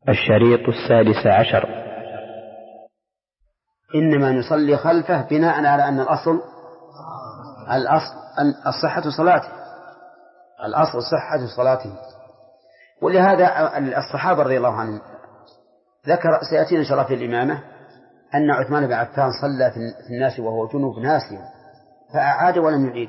الشريط 16. إنما نصلي خلفه بناء على أن الأصل صحة صلاته، الأصل صحة صلاته. ولهذا الصحابة رضي الله عنهم ذكر سيأتينا إن شاء الله في الإمامة أن عثمان بن عفان صلى في الناس وهو جنوب ناسيا فأعاد ولم يعيد،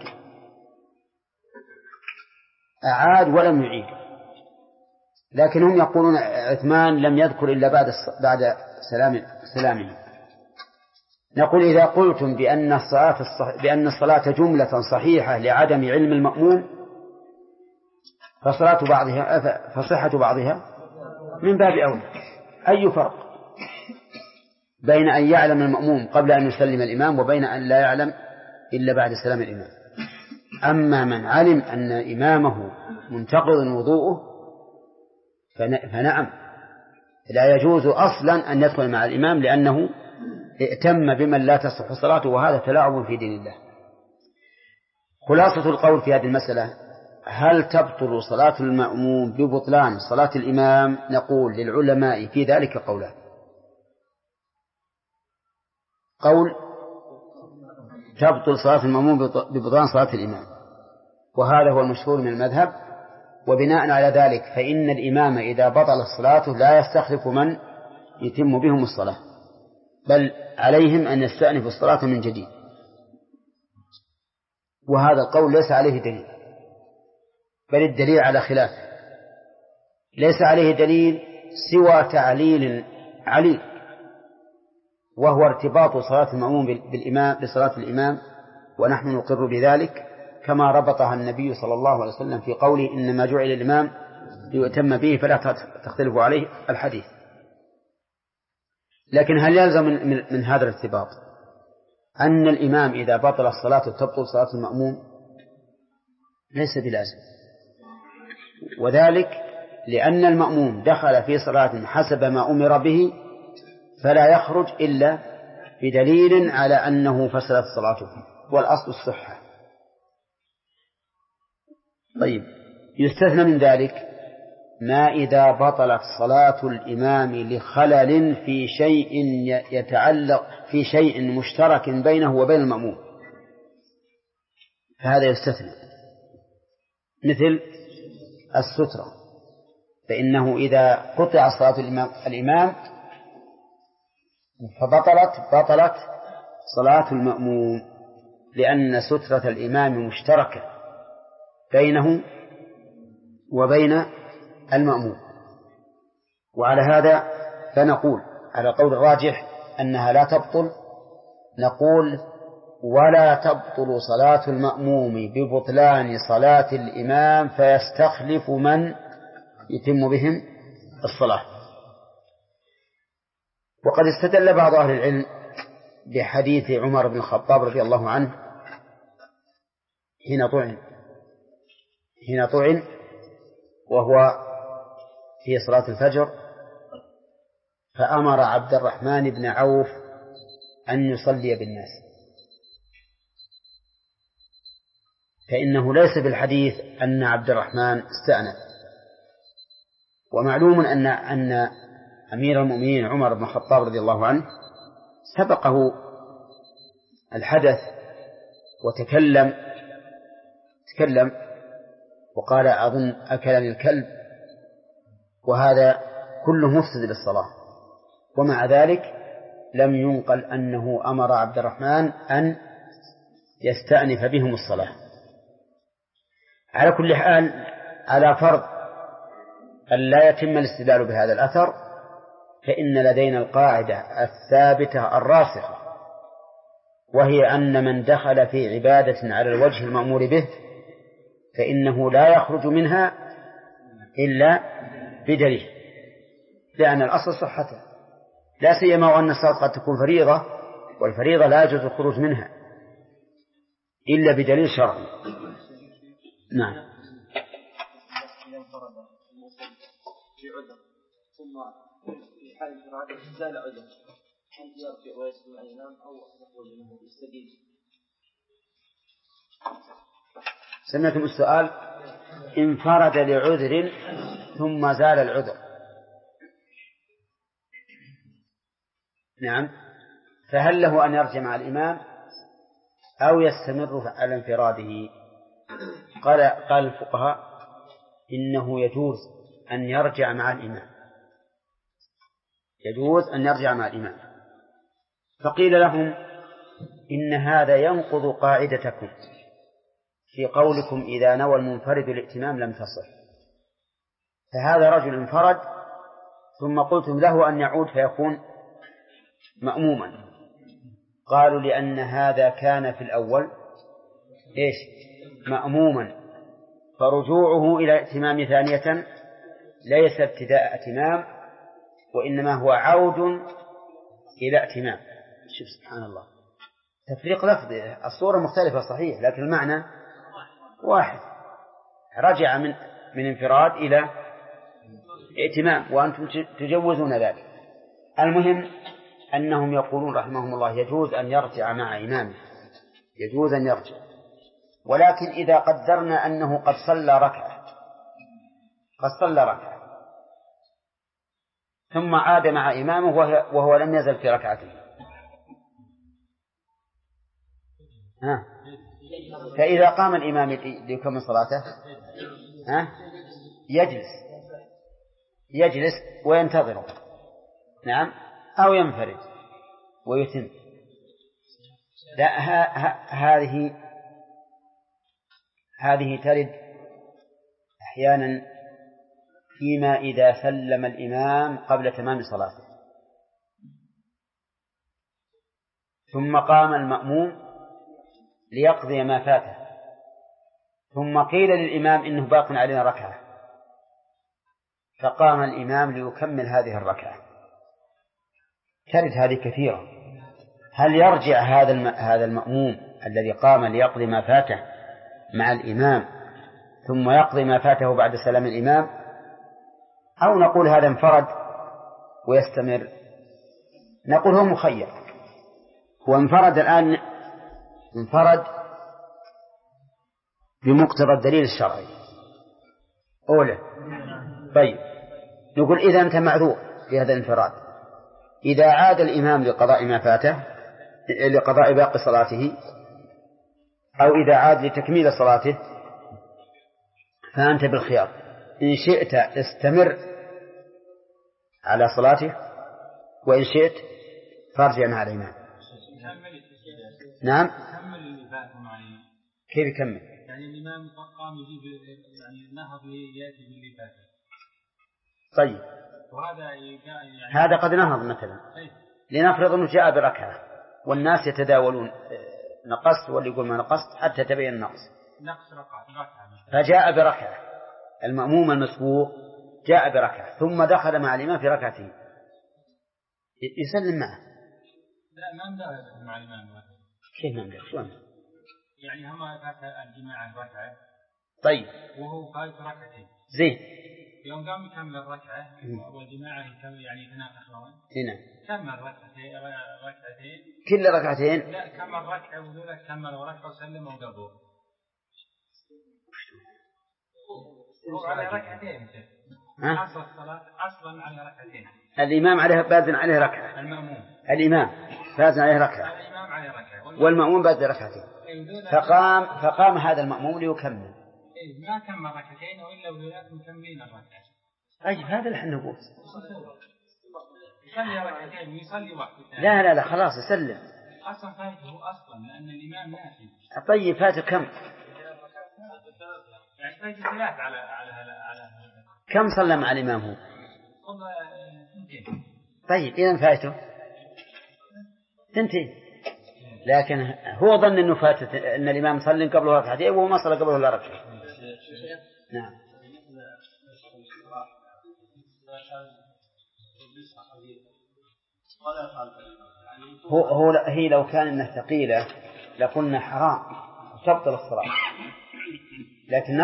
أعاد ولم يعيد. لكنهم يقولون عثمان لم يذكر إلا بعد سلامه. نقول إذا قلتم بأن الصلاة جملة صحيحة لعدم علم المأموم فصحة بعضها من باب أولى. أي فرق بين أن يعلم المأموم قبل أن يسلم الإمام وبين أن لا يعلم إلا بعد سلام الإمام؟ أما من علم أن إمامه منتقض وضوءه فنعم لا يجوز أصلا أن يدخل مع الإمام لأنه ائتم بمن لا تصح صلاته، وهذا تلاعب في دين الله. خلاصة القول في هذه المسألة: هل تبطل صلاة المأموم ببطلان صلاة الإمام؟ نقول للعلماء في ذلك قولان. قول تبطل صلاة المأموم ببطلان صلاة الإمام، وهذا هو المشهور من المذهب، وبناء على ذلك فإن الإمام إذا بطل صلاته لا يستخلف من يتم بهم الصلاة، بل عليهم أن يستأنفوا الصلاة من جديد. وهذا القول ليس عليه دليل، بل الدليل على خلافه. ليس عليه دليل سوى تعليل عليل، وهو ارتباط صلاة المأموم بصلاة الإمام، ونحن نقر بذلك كما ربطها النبي صلى الله عليه وسلم في قوله: إنما جعل الإمام ليؤتم به فلا تختلفوا عليه الحديث. لكن هل يلزم من هذا الارتباط أن الإمام إذا بطل الصلاة تبطل صلاة المأموم؟ ليس بلازم، وذلك لأن المأموم دخل في صلاة حسب ما أمر به فلا يخرج إلا بدليل على أنه فسدت صلاته، والأصل الصحة. طيب، يستثنى من ذلك ما إذا بطلت صلاة الإمام لخلل في شيء يتعلق في شيء مشترك بينه وبين المأموم، فهذا يستثنى، مثل السترة، فإنه إذا قطع صلاة الإمام فبطلت صلاة المأموم، لأن سترة الإمام مشتركة بينه وبين المأموم. وعلى هذا فنقول على قول الراجح أنها لا تبطل. نقول: ولا تبطل صلاة المأموم ببطلان صلاة الإمام فيستخلف من يتم بهم الصلاة. وقد استدل بعض أهل العلم بحديث عمر بن الخطاب رضي الله عنه حين طعن وهو في صلاة الفجر، فأمر عبد الرحمن بن عوف أن يصلي بالناس، فإنه ليس بالحديث أن عبد الرحمن استأنف. ومعلوم أن أمير المؤمنين عمر بن الخطاب رضي الله عنه سبقه الحدث وتكلم وقال: أظن أكلني الكلب، وهذا كله مفسد للصلاة. ومع ذلك لم ينقل أنه أمر عبد الرحمن أن يستأنف بهم الصلاة. على كل حال، على فرض أن لا يتم الاستدلال بهذا الأثر، فإن لدينا القاعدة الثابتة الراسخة، وهي أن من دخل في عبادة على الوجه المأمور به فإنه لا يخرج منها إلا بدليل، لأن الأصل صحته، لا سيما وأن الصلاة قد تكون فريضة، والفريضة لا يجوز الخروج منها إلا بدليل شرعي. نعم. في عذر ثم في حال الإرادة زال عذر، هل يرجع ويسلم الإمام أو يخرج منه يستدين؟ سمعتم السؤال؟ انفرد لعذر ثم زال العذر، نعم. فهل له أن يرجع مع الإمام أو يستمر على انفراده؟ قال الفقهاء إنه يجوز أن يرجع مع الإمام، يجوز أن يرجع مع الإمام. فقيل لهم إن هذا ينقض قاعدتكم في قولكم إذا نوى المنفرد الائتمام لم تصح. فهذا رجل انفرد ثم قلتم له أن يعود فيكون مأموما. قالوا لأن هذا كان في الأول مأموما، فرجوعه إلى الائتمام ثانية ليس ابتداء ائتمام، وإنما هو عود إلى ائتمام. شوف سبحان الله، تفريق لفظي، الصورة مختلفة صحيح لكن المعنى واحد. رجع من انفراد إلى ائتمام وأنتم تجوزون ذلك. المهم أنهم يقولون رحمهم الله يجوز أن يرجع مع إمامه، يجوز أن يرجع، ولكن إذا قدرنا أنه قد صلى ركعة ثم عاد مع إمامه وهو لم يزل في ركعته، فإذا قام الإمام ليكمل صلاته يجلس وينتظره، نعم، أو ينفرد ويتم. لا، هذه ترد أحيانا فيما إذا سلم الإمام قبل تمام صلاته ثم قام المأموم ليقضي ما فاته، ثم قيل للإمام إنه باق علينا ركعة، فقام الإمام ليكمل هذه الركعة. ترد هذه كثيرة. هل يرجع هذا المأموم الذي قام ليقضي ما فاته مع الإمام ثم يقضي ما فاته بعد سلام الإمام، أو نقول هذا انفرد ويستمر؟ نقول هو مخير، هو انفرد الآن، انفرد بمقتضى الدليل الشرعي أولا. طيب، نقول إذا أنت معذور في هذا الانفراد. إذا عاد الإمام لقضاء ما فاته، لقضاء باقي صلاته، أو إذا عاد لتكميل صلاته، فأنت بالخيار، إن شئت استمر على صلاته، وإن شئت فارجع مع الإمام. نعم. كيف يكمل؟ يعني الإمام قام يجيب يعني النهض يأتي باللي فات. طيب، وهذا هذا قد نهض مثلا، لنفرض أنه جاء بركعة والناس يتداولون نقصت واللي يقول ما نقصت حتى تبين النقص، نقص ركعة فجاء بركعة، المأموم المسبوق جاء بركعة ثم دخل مع الإمام في ركعتين، يسلم معه؟ لا، ما ندخل مع الإمام. كيف ما ندخل؟ شلون يعني هم فات الجماعة ركعة، طيب، وهو فات ركعتين، زين، يوم قام يكمل الركعة والجماعة يعني يتناقشون، هنا كمل ركعتين كل ركعتين، لا كمل ركعة وذولا كمل ركعة وسلم وقبل هو على ركعتين. أصل الصلاة أصلا على ركعتين، الإمام عليه بازن عليه ركعة، الإمام بازن عليه ركعة، والمأموم بازن ركعتين، فقام هذا المأموم ليكمل، ما كمل ركعتين وإلا وذولا مكملين الركعة. أجل هذا اللي احنا نقول، يصلي ركعتين ويصلي واحد. لا خلاص يسلم، أصلا فاته أصلا لأن الإمام ناسي. طيب فاته كم؟ يعني فاته ثلاث على كم صلى مع الإمام هو؟ والله ثنتين. طيب إذا فاته ثنتين، لكن هو ظن إنه فاتت إن الإمام صلى قبله ركعتين وهو ما صلى قبله إلا ركعة. نعم. هي لو كان إنه ثقيلة لقلنا حرام تبطل الصلاة، لكن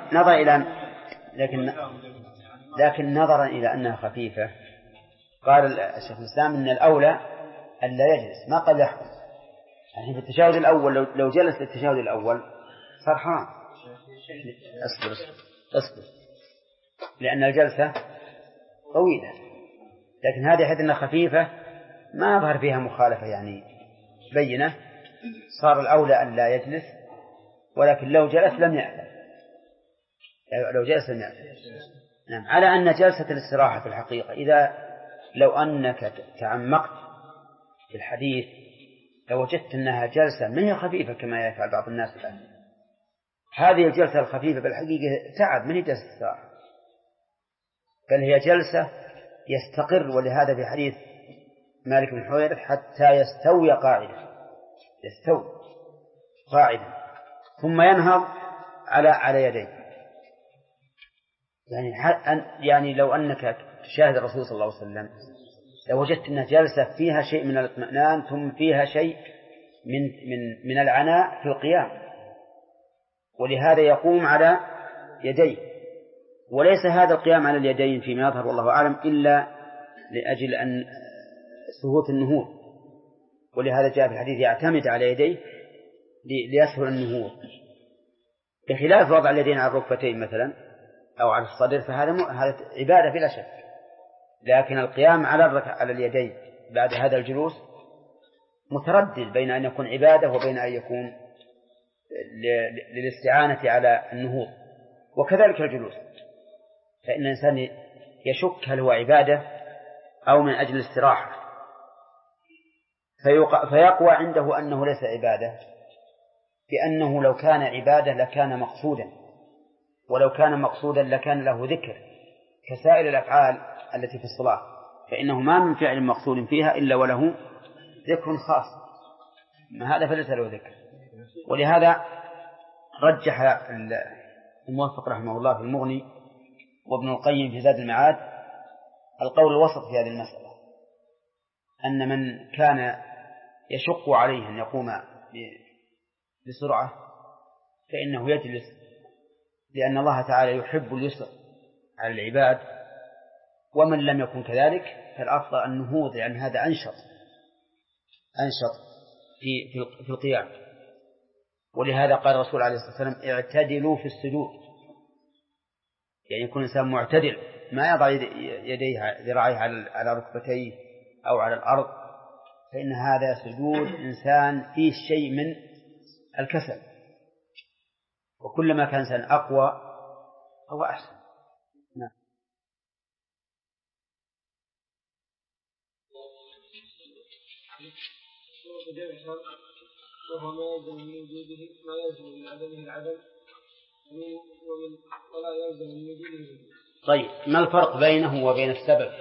نظرا إلى أنها خفيفة قال الشيخ الإسلام إن الأولى ألا يجلس، ما قد يحكم. يعني في التشهد الأول لو جلس للتشهد الأول صار حرام. اصبر لأن الجلسة طويلة، لكن هذه حيث أنها خفيفة ما ظهر فيها مخالفة يعني بينة، صار الأولى أن لا يجلس، ولكن لو جلس لم يأثم. لو جلس لم يأثم. نعم. على أن جلسة الاستراحة في الحقيقة لو أنك تعمقت في الحديث لوجدت أنها جلسة ما هي خفيفة كما يفعل بعض الناس الآن. هذه الجلسة الخفيفة بالحقيقة تعب، من هي جلسة استراحة، بل هي جلسة يستقر. ولهذا في حديث مالك بن حويرث حتى يستوي قاعدا، يستوي قاعدا ثم ينهض على يديه. يعني لو أنك تشاهد الرسول صلى الله عليه وسلم لوجدت أنها جلسة فيها شيء من الاطمئنان ثم فيها شيء من العناء في القيام، ولهذا يقوم على يديه. وليس هذا القيام على اليدين فيما يظهر والله أعلم إلا لأجل أن سهولة النهوض، ولهذا جاء في الحديث يعتمد على يديه ليسهل النهوض، بخلاف وضع اليدين على الركبتين مثلا أو على الصدر، فهذا عبادة بلا شك. لكن القيام على اليدين بعد هذا الجلوس متردد بين أن يكون عبادة وبين أن يكون للاستعانة على النهوض. وكذلك الجلوس، فإن الإنسان يشك هل هو عبادة أو من أجل الاستراحة، فيقوى عنده أنه ليس عبادة، بأنه لو كان عبادة لكان مقصودا، ولو كان مقصودا لكان له ذكر كسائر الأفعال التي في الصلاة، فإنه ما من فعل مقصود فيها إلا وله ذكر خاص، ما هذا فليس له ذكر. ولهذا رجح الموفق رحمه الله في المغني وابن القيم في زاد المعاد القول الوسط في هذه المسألة، أن من كان يشق عليه أن يقوم بسرعة فإنه يجلس، لأن الله تعالى يحب اليسر على العباد. ومن لم يكن كذلك فالأفضل النهوض، لأن هذا أنشط في القيام. ولهذا قال الرسول عليه الصلاة والسلام اعتدلوا في السجود، يعني يكون الإنسان معتدل، ما يضع يديه ذراعيه على ركبتيه أو على الأرض، فإن هذا سجود إنسان فيه شيء من الكسل، وكلما كان إنسان أقوى هو أحسن. نعم. وهو ما يلزم من وجوده ما يلزم من عدمه العدم ولا يلزم من وجوده الوجود. طيب، ما الفرق بينه وبين السبب؟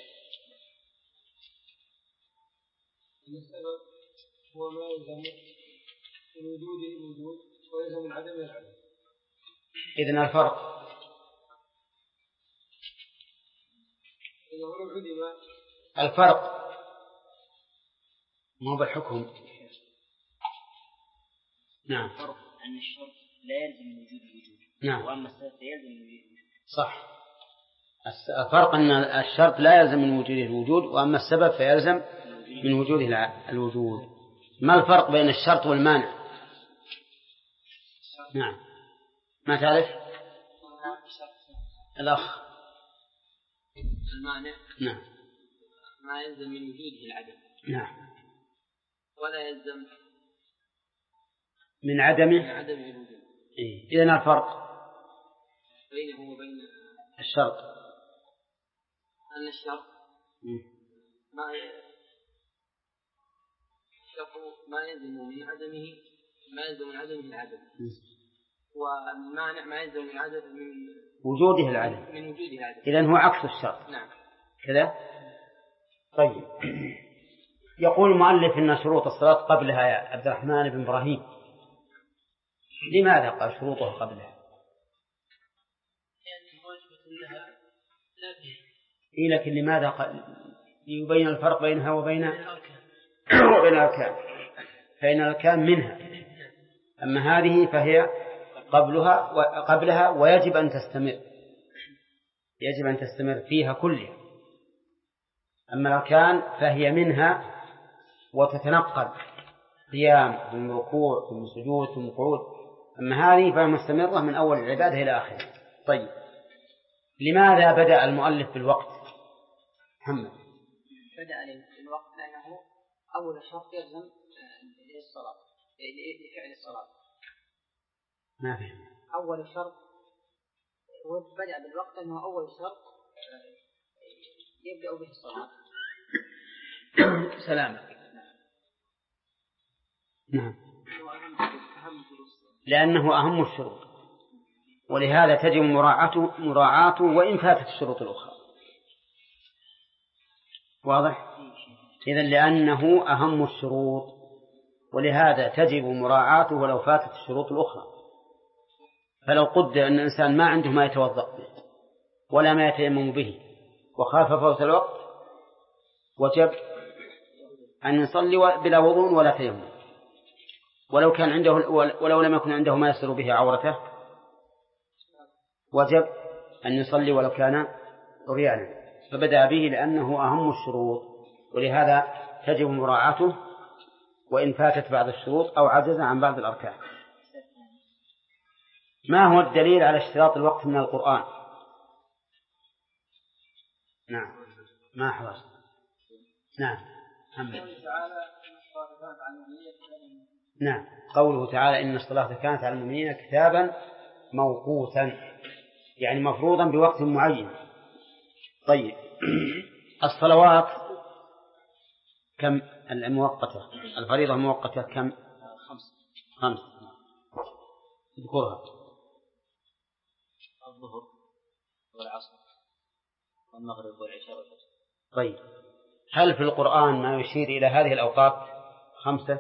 السبب هو ما يلزم من وجوده الوجود ويلزم من عدمه العدم. إذن الفرق الفرق مو بالحكم. نعم. الفرق أن الشرط لا يلزم من وجود الوجود. نعم. وأما السبب يلزم من وجود الوجود. صح. الفرق أن الشرط لا يلزم من وجوده الوجود، وأما السبب فيلزم من وجوده الوجود. ما الفرق بين الشرط والمانع؟ نعم. ما تعرف؟ الأخ. المانع. نعم. ما يلزم من وجوده العدم. نعم. ولا يلزم من عدمه الوجود. إذن الفرق بينه وبين الشرط أن الشرط ما يلزم من عدمه ما يلزم من عدمه العدم، والمانع ما يلزم من وجوده العدم. إذن هو عكس الشرط. نعم. كذا. طيب، يقول المؤلف إن شروط الصلاة قبلها يا عبد الرحمن بن إبراهيم. لماذا قال شروطها قبلها؟ لكن لماذا قال؟ ليبين الفرق بينها وبين الأركان، فإن الأركان منها، أما هذه فهي قبلها ويجب أن تستمر فيها كلها. أما الأركان فهي منها وتتنقل قيام ثم ركوع ثم سجود ثم قعود، أما هذه فهي مستمرة من أول العبادة إلى آخره. طيب، لماذا بدأ المؤلف بالوقت؟ محمد. بدأ الوقت لأنه أول شرط يلزم للصلاة لفعل الصلاة. ما فهم. أول شرط بدأ بالوقت أنه أول شرط يبدأ به الصلاة. سلامك. نعم. لأنه أهم الشروط، ولهذا تجب مراعاته وإن فاتت الشروط الأخرى. واضح؟ إذن لأنه أهم الشروط، ولهذا تجب مراعاته ولو فاتت الشروط الأخرى. فلو قدر أن الإنسان ما عنده ما يتوضأ به ولا ما يتيمم به وخاف فوت الوقت، وجب أن يصلي بلا وضوء ولا تيمم، ولو لم يكن عنده ما يستر به عورته وجب أن يصلي ولو كان عريانا، فبدأ به لأنه أهم الشروط، ولهذا تجب مراعاته وإن فاتت بعض الشروط أو عجز عن بعض الأركان. ما هو الدليل على اشتراط الوقت من القرآن؟ نعم ما حفظت. نعم نعم قوله تعالى إن الصلاة كانت على المؤمنين كتابا موقوتا، يعني مفروضا بوقت معين. طيب الصلوات كم المؤقتة؟ الفريضة المؤقتة كم؟ 5. اذكرها. الظهر والعصر والمغرب والعشاء والفجر. طيب هل في القرآن ما يشير إلى هذه الأوقات 5؟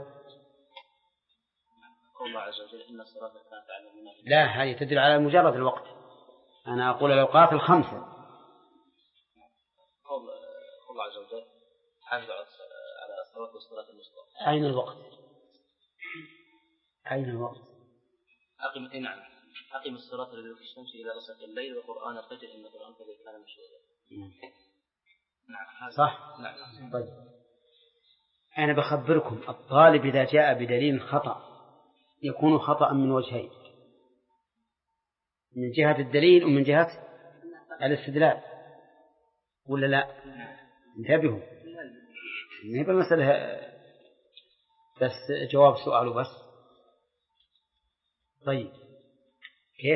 قول الله عز وجل إن الصلاة كانت على المؤمنين. لا، هذه تدل على مجرد الوقت. أنا أقول الأوقات 5. قول الله عز وجل حافظوا على الصلاة والصلاة الوسطى. أين الوقت؟ أين الوقت؟ أقم الصلاة لدلوك الشمس إلى غسق الليل وقرآن الفجر إن قرآن الفجر كان مشهودا. نعم صح. نعم. طيب أنا بخبركم الطالب إذا جاء بدليل خطأ يكون خطأ من وجهين، من جهة الدليل ومن جهة الاستدلال، ولا لا؟ انتبهوا، ما هي المسألة بس جواب سؤاله بس. طيب كيف؟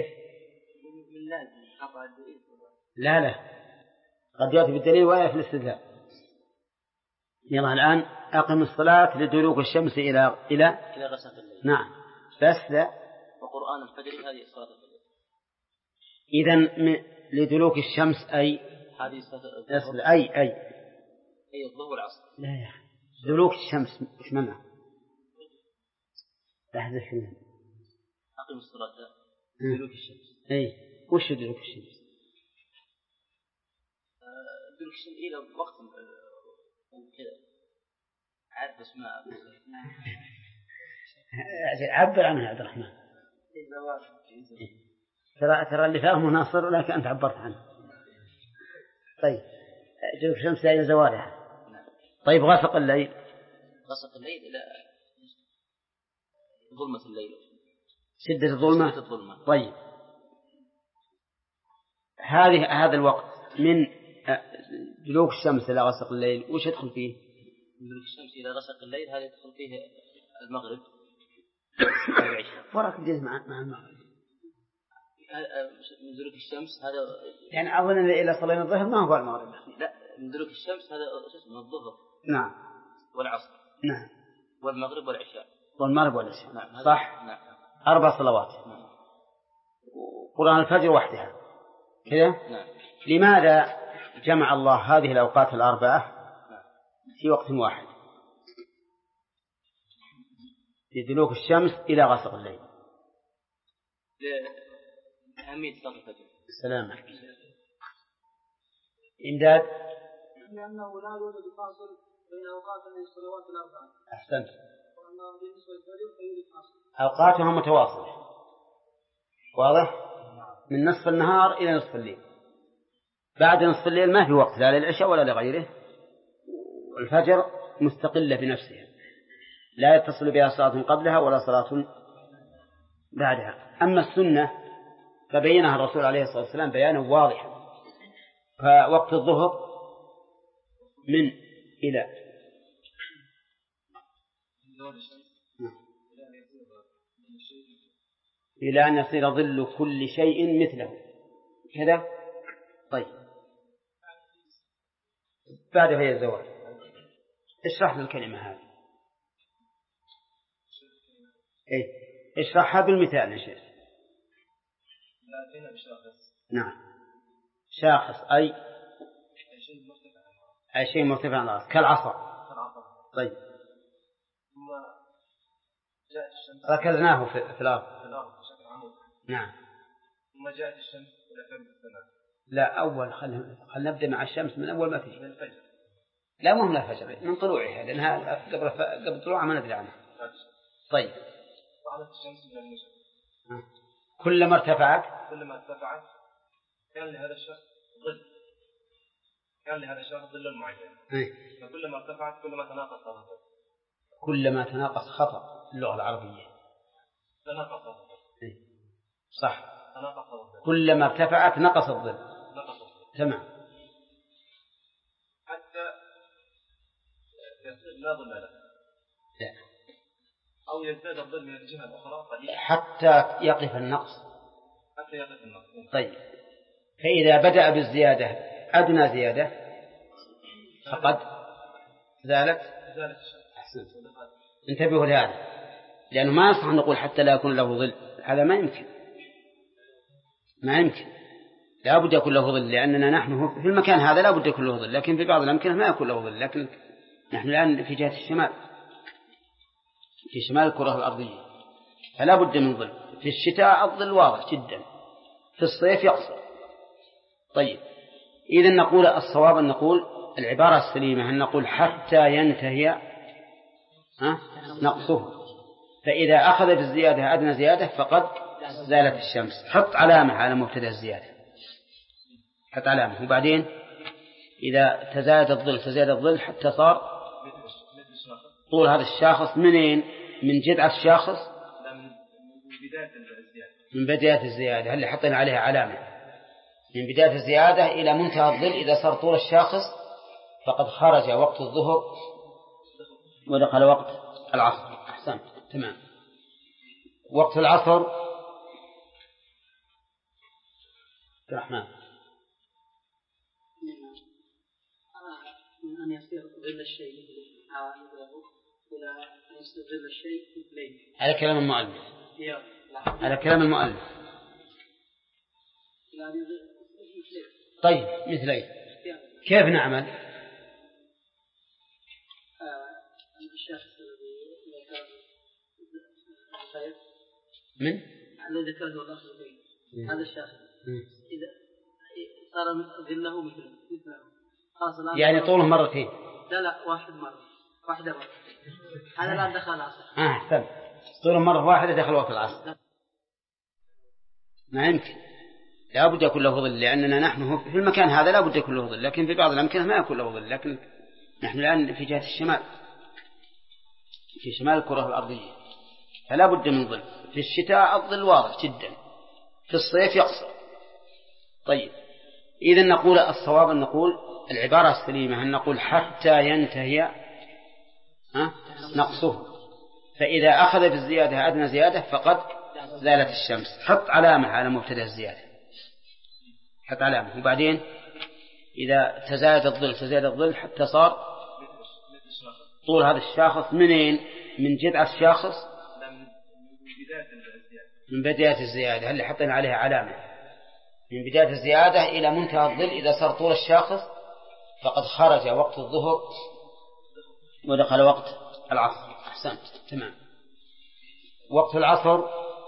لا قد يأتي بالدليل ولا في الاستدلال. يلا الآن أقم الصلاة لدلوك الشمس إلى غسق الليل. نعم بس لا. وقرآن الفجر هذه صلاة الفجر. إذن لدلوك الشمس أي هذه صلاة أي الظهر والعصر. لا يا أخي دلوك الشمس إيش منع؟ لحظة حين أقم الصلاة دلوك الشمس. أي وش دلوك الشمس؟ دلوك الشمس إلى وقت كذا عارف اسمها. عبر عنها يا عبد الرحمن. ترى اللي فاهمه ناصر لكن أنت عبرت عنه. طيب دلوك الشمس إلى زوالها. طيب غسق الليل إلى ظلمة الليل، شدة الظلمة. طيب هذا الوقت من دلوك الشمس إلى غسق الليل وش يدخل فيه؟ من دلوك الشمس إلى غسق الليل هذا يدخل فيه المغرب. وراك جزء مع المغرب. من دلوك الشمس هذا يعني أظن إلى صلينا الظهر ما هو المغرب. لا من دلوك الشمس هذا اسمه الظهر. نعم. والعصر. نعم. والمغرب والعشاء. نعم. صح. نعم. 4 صلوات. نعم. قرآن الفجر وحدها كذا. نعم. لماذا جمع الله هذه الأوقات 4 في وقت واحد؟ لدلوك الشمس إلى غسق الليل. لأهمية صلاة الفجر. السلام عليكم. إمداد. لأنه لا يوجد فاصل بين أوقات الصلوات 4. أحسنت. وأما بالنسبة للفجر فيوجد فاصل. أوقاتها متواصلة. واضح؟ من نصف النهار إلى نصف الليل. بعد نصف الليل ما في وقت لا للعشاء ولا لغيره. الفجر مستقلة بنفسها لا يتصل بها صلاة قبلها ولا صلاة بعدها. أما السنة فبينها الرسول عليه الصلاة والسلام بيانا واضحا. فوقت الظهر من إلى إلى أن يصير ظل كل شيء مثله كذا. طيب بعد هي الزوال اشرح لي الكلمة هذه. اشرحها بالمثال يا شيخ. نعم شاخص أي شيء مرتفع عن الأرض كالعصا. طيب ركزناه في الأرض بشكل عمود. نعم. ثم جاءت الشمس إلى فم السماء. لا أول خلينا نبدأ مع الشمس من أول ما تجي. من الفجر. لا مو من الفجر من طلوعها لأنها قبل طلوعها ما ندري عنها. طيب طلعت الشمس من المشرق. كلما ارتفعت كان لهذا الشخص ظل معين. فكلما ارتفعت كلما تناقص هذا الظل. كلما تناقص خطأ اللغة العربية. تناقص. صح. تناقص. كلما ارتفعت نقص الظل. تمام. حتى يصير لا ظل له. لا. أو يزداد الظل من الجهة الأخرى قليلا. حتى يقف النقص. طيب فإذا بدأ بالزيادة أدنى زيادة فقد زالت. أحسنت. انتبهوا لهذا لأنه ما يصح أن نقول حتى لا يكون له ظل. هذا ما يمكن لا بد يكون له ظل لأننا نحن في المكان هذا لا بد يكون له ظل لكن في بعض الأمكنة ما يكون له ظل. لكن نحن الآن في جهة الشمال في شمال الكرة الأرضية فلا بد من ظل. في الشتاء الظل واضح جدا في الصيف يقصر. طيب إذن نقول الصواب أن نقول العبارة السليمة أن نقول حتى ينتهي نقصه. فإذا أخذ بالزيادة أدنى زيادة فقد زالت الشمس. حط علامة على مبتدأ الزيادة. حط علامة. وبعدين إذا تزاد الظل حتى صار طول هذا الشاخص منين؟ من جذع الشاخص من بداية الزيادة اللي حطينا عليها علامة من بداية الزيادة إلى منتهى الظل. إذا صار طول الشاخص فقد خرج وقت الظهر ودخل وقت العصر. أحسنت. تمام. وقت العصر الرحمن من أن يصير ظل الشيء إلى أن يصير ظل الشيء مثلين. على كلام المؤلف. على كلام المؤلف. طيب مثلين كيف نعمل؟ الشخص من الذي ذكره الأخ هذا الشخص إذا صار ظله مثله يعني طوله مرتين. لا واحدة مرة. هذا الآن دخل العصر. أحسن. طوله مرة واحدة دخل وقت العصر. ما يمكن لا بد يكون له ظل لأننا نحن في المكان هذا لا بد يكون له ظل لكن في بعض الأمكنة ما يكون له ظل. لكن نحن الآن في جهة الشمال في شمال الكرة الأرضية فلا بد من ظل. في الشتاء الظل واضح جدا في الصيف يقصر. طيب إذن نقول الصواب أن نقول العبارة السليمة أن نقول حتى ينتهي نقصه. فإذا أخذ بالزيادة أدنى زيادة فقد زالت الشمس. حط علامة على مبتدأ الزيادة. حط علامة. وبعدين إذا تزاد الظل حتى صار طول هذا الشاخص منين؟ من جذع الشاخص من بداية الزيادة اللي حطينا عليها علامة من بداية الزيادة إلى منتهى الظل. إذا صار طول الشاخص فقد خرج وقت الظهر ودخل وقت العصر. أحسنت. تمام. وقت العصر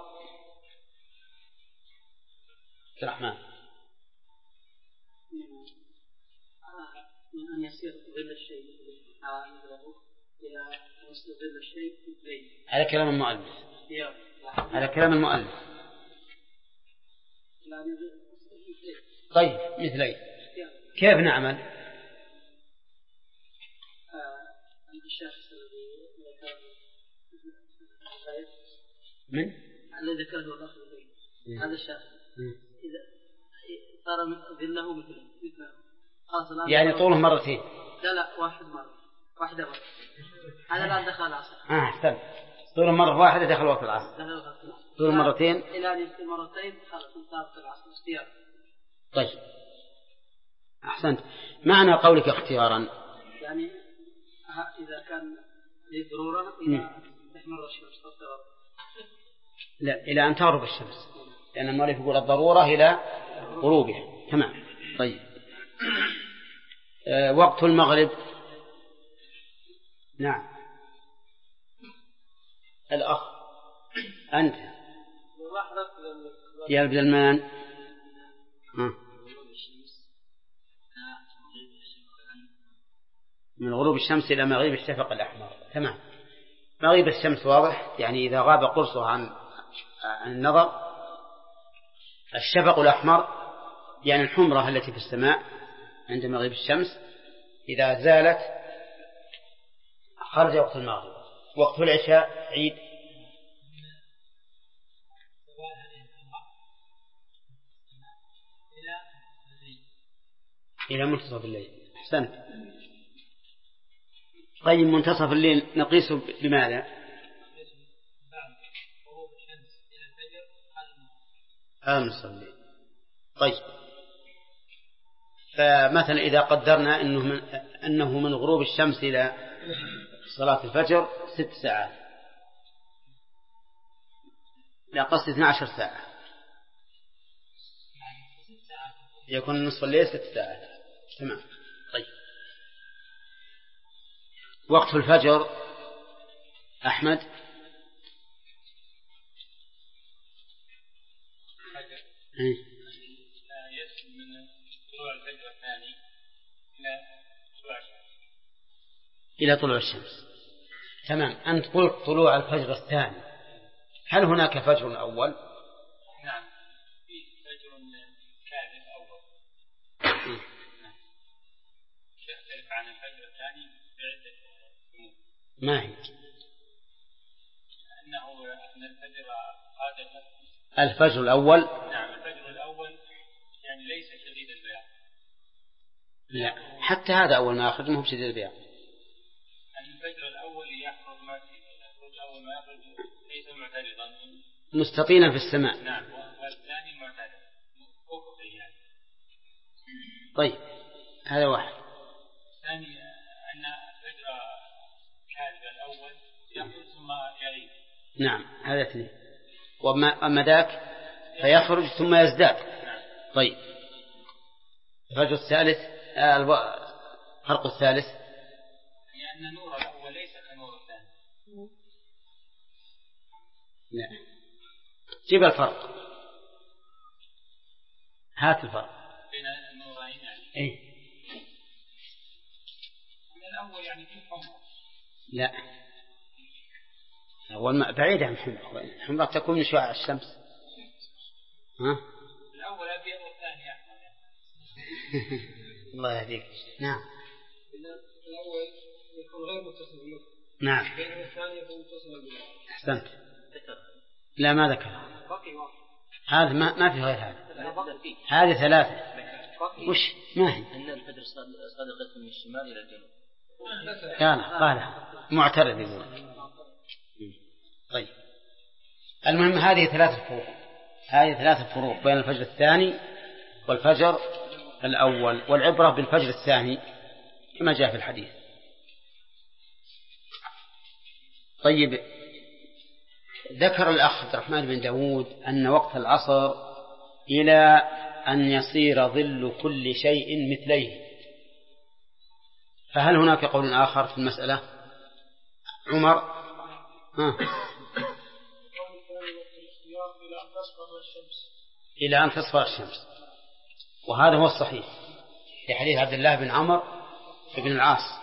الرحمن من أن يصير ظل الشيء إلى أن يصير ظل الشيء مثلين. على كلام المؤلف. على كلام المؤلف. طيب مثلين كيف نعمل؟ الشخص من الذي ذكره الأخ هذا الشخص إذا صار ظله مثله يعني طوله مرتين. لا واحد مرة واحدة بس. هذا الآن دخل العصر. أحسن. طول مرة واحدة دخل وقت العصر. طول مرتين. إلى أن يصير مرتين خلاص انتهى العصر اختيار. طيب. أحسنت. معنى قولك اختيارا. يعني إذا كان للضرورة إلى تحمر الشمس تضطرب. لا، إلى أن تغرب الشمس، لأن المؤلف يقول الضرورة إلى غروبها. تمام. طيب. وقت المغرب. نعم. الأخ أنت يا عبد المان. من غروب الشمس إلى مغيب الشفق الأحمر. تمام. مغيب الشمس واضح، يعني إذا غاب قرصه عن النظر. الشفق الأحمر يعني الحمرة التي في السماء عند مغيب الشمس، إذا زالت خرج وقت المغرب. وقت العشاء عيد إلى منتصف الليل. أحسنت. طيب منتصف الليل نقيسه بماذا؟ منتصف الليل. طيب. فمثلا إذا قدرنا أنه من غروب الشمس إلى صلاة الفجر 6 ساعات، لا قصد 12 ساعة، يكون نصف الليل 6 ساعات. تمام. طيب. وقت الفجر أحمد. يسكن من طلوع الفجر الثاني إلى طلوع الشمس. تمام. أنت قلت طلوع الفجر الثاني، هل هناك فجر أول؟ نعم، في فجر كاذب أول يختلف عن الفجر الثاني بعدة أمور. ما هي؟ أن الفجر هذا الفجر الأول. نعم، الفجر الأول يعني ليس شديد البياض. لا، حتى هذا أول ما أخرج مو بشديد البياض. الفجر الأول يخرج أول ما يخرج ليس معترضا، مستطيلا في السماء. نعم. والثاني معترض أفقي يعني. طيب، هذا واحد. الثاني أن الفجر كاذب الأول يخرج ثم يغيب. نعم، هذا اثنين. وأما ذاك فيخرج ثم يزداد. نعم. طيب. الفجر الثالث الفرق الثالث لأن نور الأول ليس كنور الثاني. لا، جيب الفرق، هات الفرق بين النورين يعني. إيه؟ الأول يعني في حمرة. لا، أول بعيد عن الحمرة. الحمرة تكون من شعاع الشمس. ها؟ الأول أبيض والثاني أحمر. الله يهديك. نعم. الأول يكون غير متصل بالنور. نعم. بين الثاني يكون متصل بالنور. أحسنت. لا، ما ذكر. هذا ما في غير هذا. هذه 3. وش ما هي؟ أن الفجر صادقة من الشمال إلى الجنوب. قال معترض يقول. طيب. المهم هذه 3 فروق. هذه 3 فروق بين الفجر الثاني والفجر الأول، والعبرة بالفجر الثاني كما جاء في الحديث. طيب. ذكر الأخ عبد الرحمن بن داود أن وقت العصر إلى أن يصير ظل كل شيء مثليه، فهل هناك قول آخر في المسألة؟ عمر. إلى أن تصفر الشمس، وهذا هو الصحيح في حديث عبد الله بن عمر بن العاص: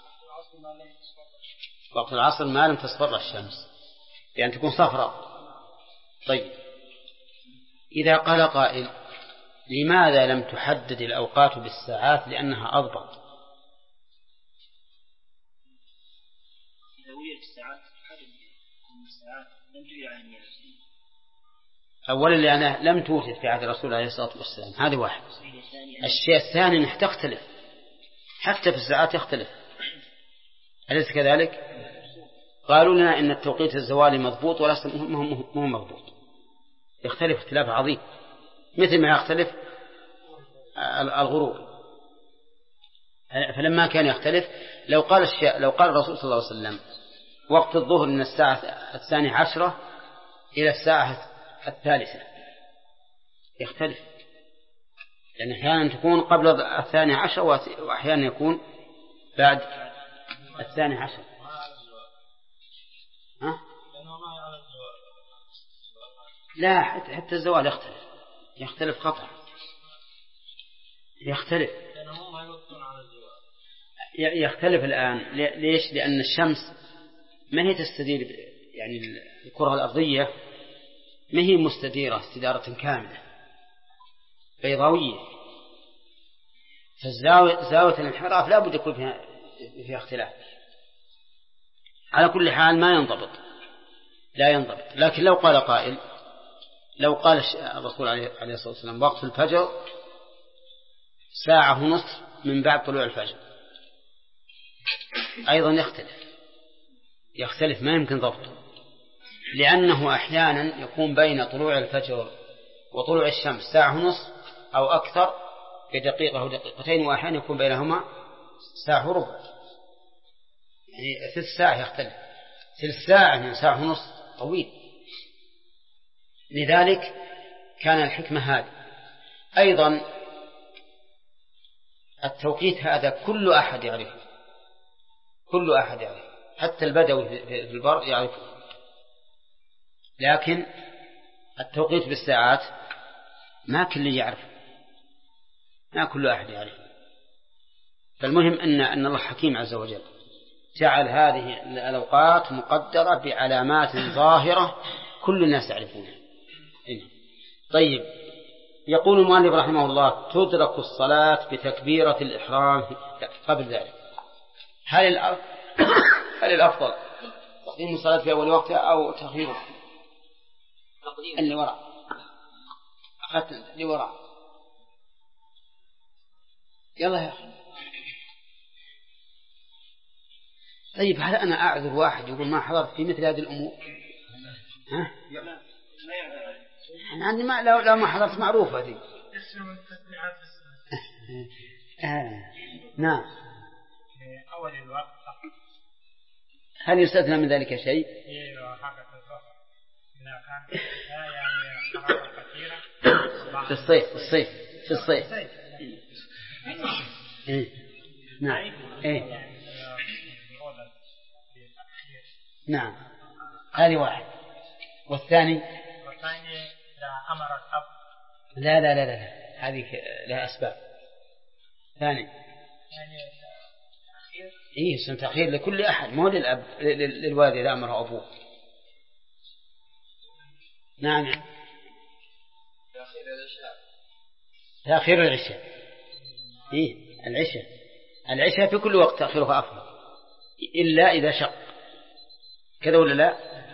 وقت العصر ما لم تصفر الشمس، يعني تكون صفراء. طيب، إذا قال قائل: لماذا لم تحدد الأوقات بالساعات لأنها أضبط؟ إذا وجدت الساعات تحدد الساعات لم تجعل عن أولا لأنها لم توجد في عهد الرسول عليه الصلاة والسلام، هذا واحد. الشيء الثاني أنها تختلف، حتى في الساعات يختلف. أليس كذلك؟ قالوا لنا إن التوقيت الزوالي مضبوط وليس مو مضبوط، يختلف اختلاف عظيم مثل ما يختلف الغروب. فلما كان يختلف لو قال الرسول صلى الله عليه وسلم وقت الظهر من الساعة 12 إلى الساعة 3 يختلف، لأن أحيانا تكون قبل 12 وأحيانا يكون بعد 12. ها؟ لا، حتى الزوال يختلف قطعا، يختلف الآن. ليش؟ لأن الشمس ما هي تستدير، يعني الكرة الأرضية ما هي مستديرة استدارة كاملة بيضاوية، فزاوية الانحراف لا بد يكون فيها اختلاف. على كل حال لا ينضبط. لكن لو قال قائل، لو قال الرسول عليه الصلاة والسلام وقت الفجر 1.5 ساعة من بعد طلوع الفجر، أيضا يختلف ما يمكن ضبطه، لأنه أحيانا يكون بين طلوع الفجر وطلوع الشمس 1.5 ساعة أو أكثر بدقيقة أو دقيقتين، وأحيانا يكون بينهما 1.25 ساعة، يعني 3 ساعة يختلف. 3 ساعة من 1.5 ساعة طويل. لذلك كان الحكمة هذه. أيضا التوقيت هذا كل أحد يعرفه، حتى البدوي في البر يعرفه، لكن التوقيت بالساعات ما كل يعرف، ما كل أحد يعرف. فالمهم أن الله حكيم عز وجل جعل هذه الأوقات مقدرة بعلامات ظاهرة كل الناس يعرفونها. طيب، يقول المؤلف رحمه الله: تدرك الصلاة بتكبيرة الإحرام. قبل ذلك هل الأفضل تقديم الصلاة في أول وقتها أو تأخيرها؟ اللي وراء أخذت اللي وراء، يلا يا أخي. طيب، هل أنا أعذر واحد يقول ما حضرت في مثل هذه الأمور؟ ها؟ أنا عندي لو ما حضرت معروفة دي. نعم. أول الوقت هل يستثنى من ذلك شيء؟ في الصيف. نعم. نعم، هذه واحد. والثاني إذا أمر الأب. لا، هذه لها أسباب. ثاني اسم تأخير لكل أحد، مو للأب، للوالد إذا أمره أبوه. نعم. تأخير العشاء. العشاء في كل وقت تأخيرها أفضل، إلا إذا شق، كذا ولا لا؟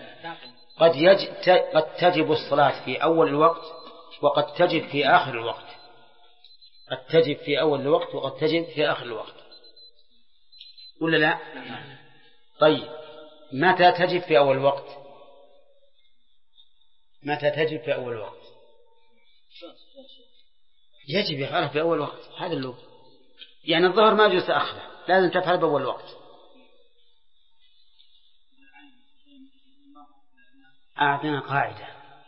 قد تجب الصلاة في أول الوقت وقد تجب في آخر الوقت. قد تجب في أول الوقت وقد تجب في آخر الوقت، ولا لا؟ طيب، متى تجب في أول الوقت؟ يجب يفعله في أول وقت. هذا اللغة، يعني الظهر ما يجوز تأخره، لازم تفعل بأول وقت. أعطينا قاعدة.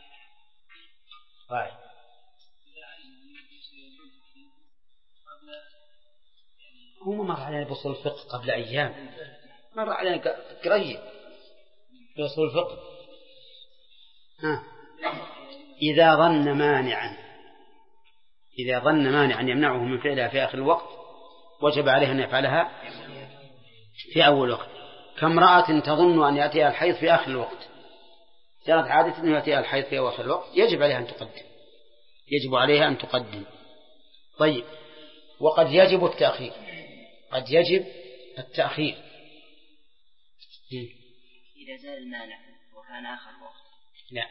هو مر علينا بأصول الفقه قبل أيام، مر علينا قريب بأصول الفقه. إذا ظن مانعا يمنعه من فعلها في آخر الوقت وجب عليه أن يفعلها في أول وقت. كامرأة تظن أن يأتيها الحيض في آخر الوقت، جرت عادة أن يأتيها الحيض في آخر الوقت، يجب عليها أن تقدم. طيب، وقد يجب التأخير. إذا زال المانع وكان آخر وقت. لا.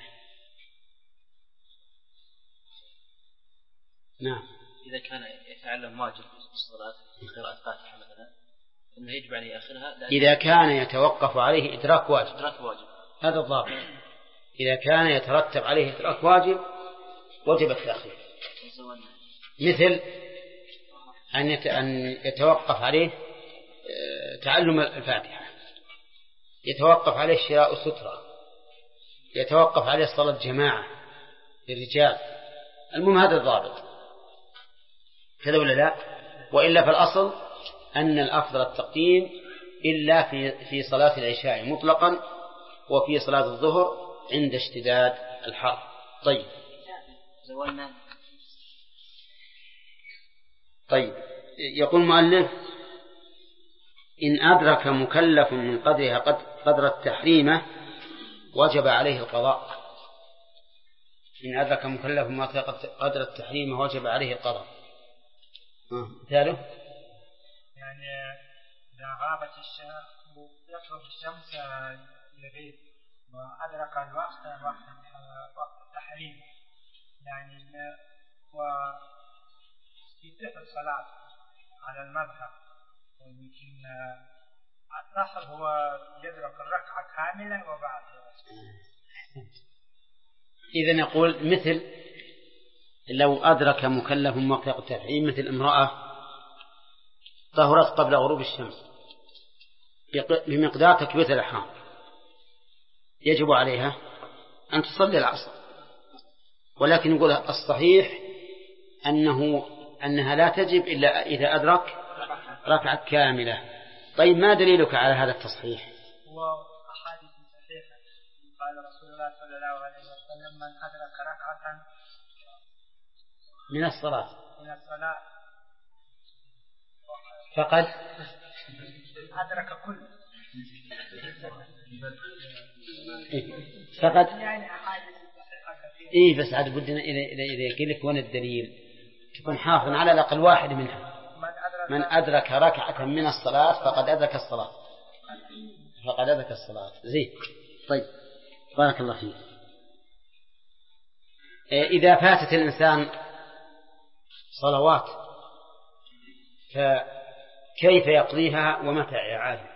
نعم. إذا كان يتعلم واجب في الصلاة في قراءة الفاتحة مثلا، إنه يجب أن يأخرها إذا كان يتوقف عليه إدراك واجب. إدراك واجب. هذا الضابط. إذا كان يترتب عليه إدراك واجب وجب التأخير. مثل أن يتوقف عليه تعلم الفاتحة، يتوقف عليه شراء السترة، يتوقف عليه صلاة جماعة للرجال. المهم هذا الضابط كذا ولا لا؟ وإلا فالأصل أن الأفضل التقديم إلا في صلاة العشاء مطلقا وفي صلاة الظهر عند اشتداد الحر. طيب يقول المؤلف إن أدرك مكلف من قدرها قدر التحريمة وجب عليه القضاء. إن أدرك مكلف من قدر التحريمة وجب عليه القضاء. مثاله يعني إذا غابت يطلب الشمس يغيب وأدرك الوقت وقت التحريم يعني ويصح الصلاة على المذهب، ولكن الصحب هو يدرك الركعة كاملة وبعد. إذن يقول مثل لو أدرك مكلف وقت التحريم مثل امرأة طهرت قبل غروب الشمس بمقدار تكبيرة الإحرام، يجب عليها أن تصلي العصر، ولكن يقول الصحيح أنها لا تجب إلا إذا أدرك ركعة كاملة. طيب ما دليلك على هذا التصحيح؟ وأحاديث صحيحة قال رسول الله صلى الله عليه وسلم من أدرك ركعة من الصلاة فقد أدرك كل فقد يعني أحاديث صحيحة كثيرة. إيه بس عاد بدنا إذا يقول لك وين الدليل تكون حافظ على الأقل واحد منها. من أدرك ركعة من الصلاة فقد أدرك الصلاة، فقد أدرك الصلاة. زين. طيب بارك الله فيك. إذا فاتت الإنسان صلوات فكيف يقضيها ومتى يعاد؟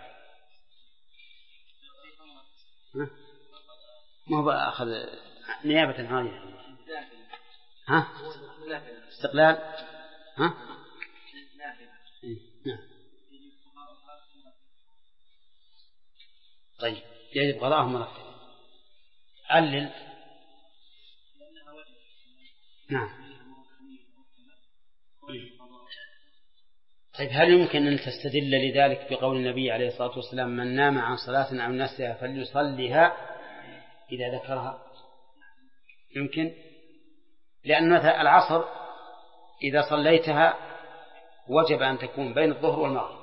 ما هو أخذ نيابة هذه استقلال طيب يجب قضاءه مرة. علل. نعم. طيب هل يمكن أن تستدل لذلك بقول النبي عليه الصلاة والسلام من نام عن صلاة أو نسيها فليصليها إذا ذكرها؟ يمكن، لأن مثلا العصر إذا صليتها وجب أن تكون بين الظهر والمغرب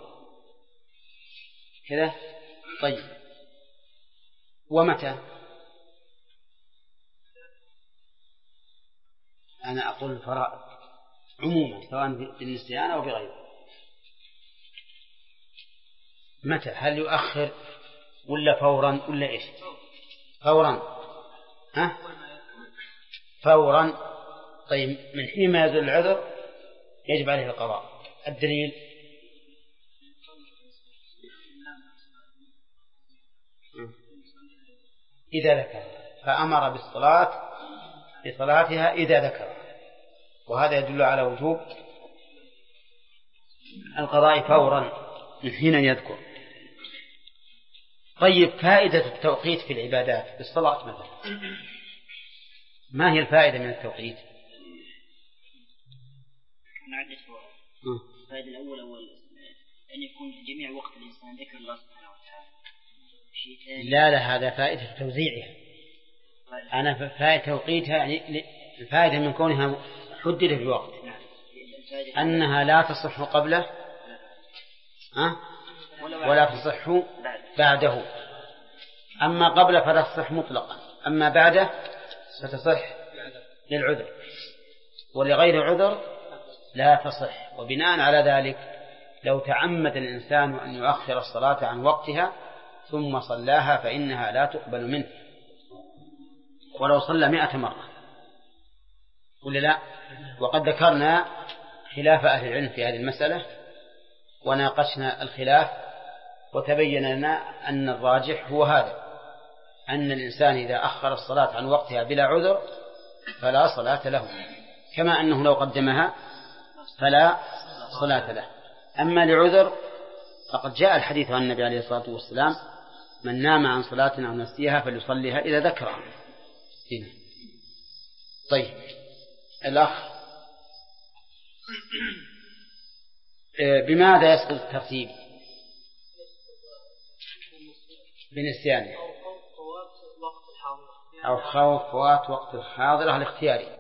كذا. طيب ومتى؟ أنا أقول الفرائض عموما سواء بالنسيان أو بغيره. متى؟ هل يؤخر ولا فورا ولا إيش؟ فورا. فورا. طيب من حين ما يزول العذر يجب عليه القضاء. الدليل إذا ذكر، فأمر بالصلاة بصلاتها إذا ذكر، وهذا يدل على وجوب القضاء فورا من حين يذكر. طيب فائدة التوقيت في العبادات بالصلاة مثلا، ما هي الفائدة من التوقيت؟ عدة فوائد. الفائدة الأولى أن يكون جميع وقت الإنسان ذكر الله سبحانه وتعالى. لا هذا فائدة توزيعها. أنا فائدة توقيتها يعني الفائدة من كونها حددت في وقت أنها لا تصح قبله ولا تصح بعده. أما قبله فلا تصح مطلقا، أما بعده ستصح للعذر، ولغير عذر لا تصح. وبناء على ذلك لو تعمد الإنسان أن يؤخر الصلاة عن وقتها ثم صلاها فإنها لا تقبل منه ولو صلى 100 مرة ولا لا. وقد ذكرنا خلاف أهل العلم في هذه المسألة وناقشنا الخلاف وتبين لنا أن الراجح هو هذا، أن الإنسان إذا أخر الصلاة عن وقتها بلا عذر فلا صلاة له، كما أنه لو قدمها فلا صلاة له. أما لعذر فقد جاء الحديث عن النبي عليه الصلاة والسلام: من نام عن صلاة أو نسيها فليصليها إذا ذكرها. هنا. طيب الأخ، بماذا يسقط الترتيب؟ بنسيان أو خوف فوات وقت الحاضرة الاختياري.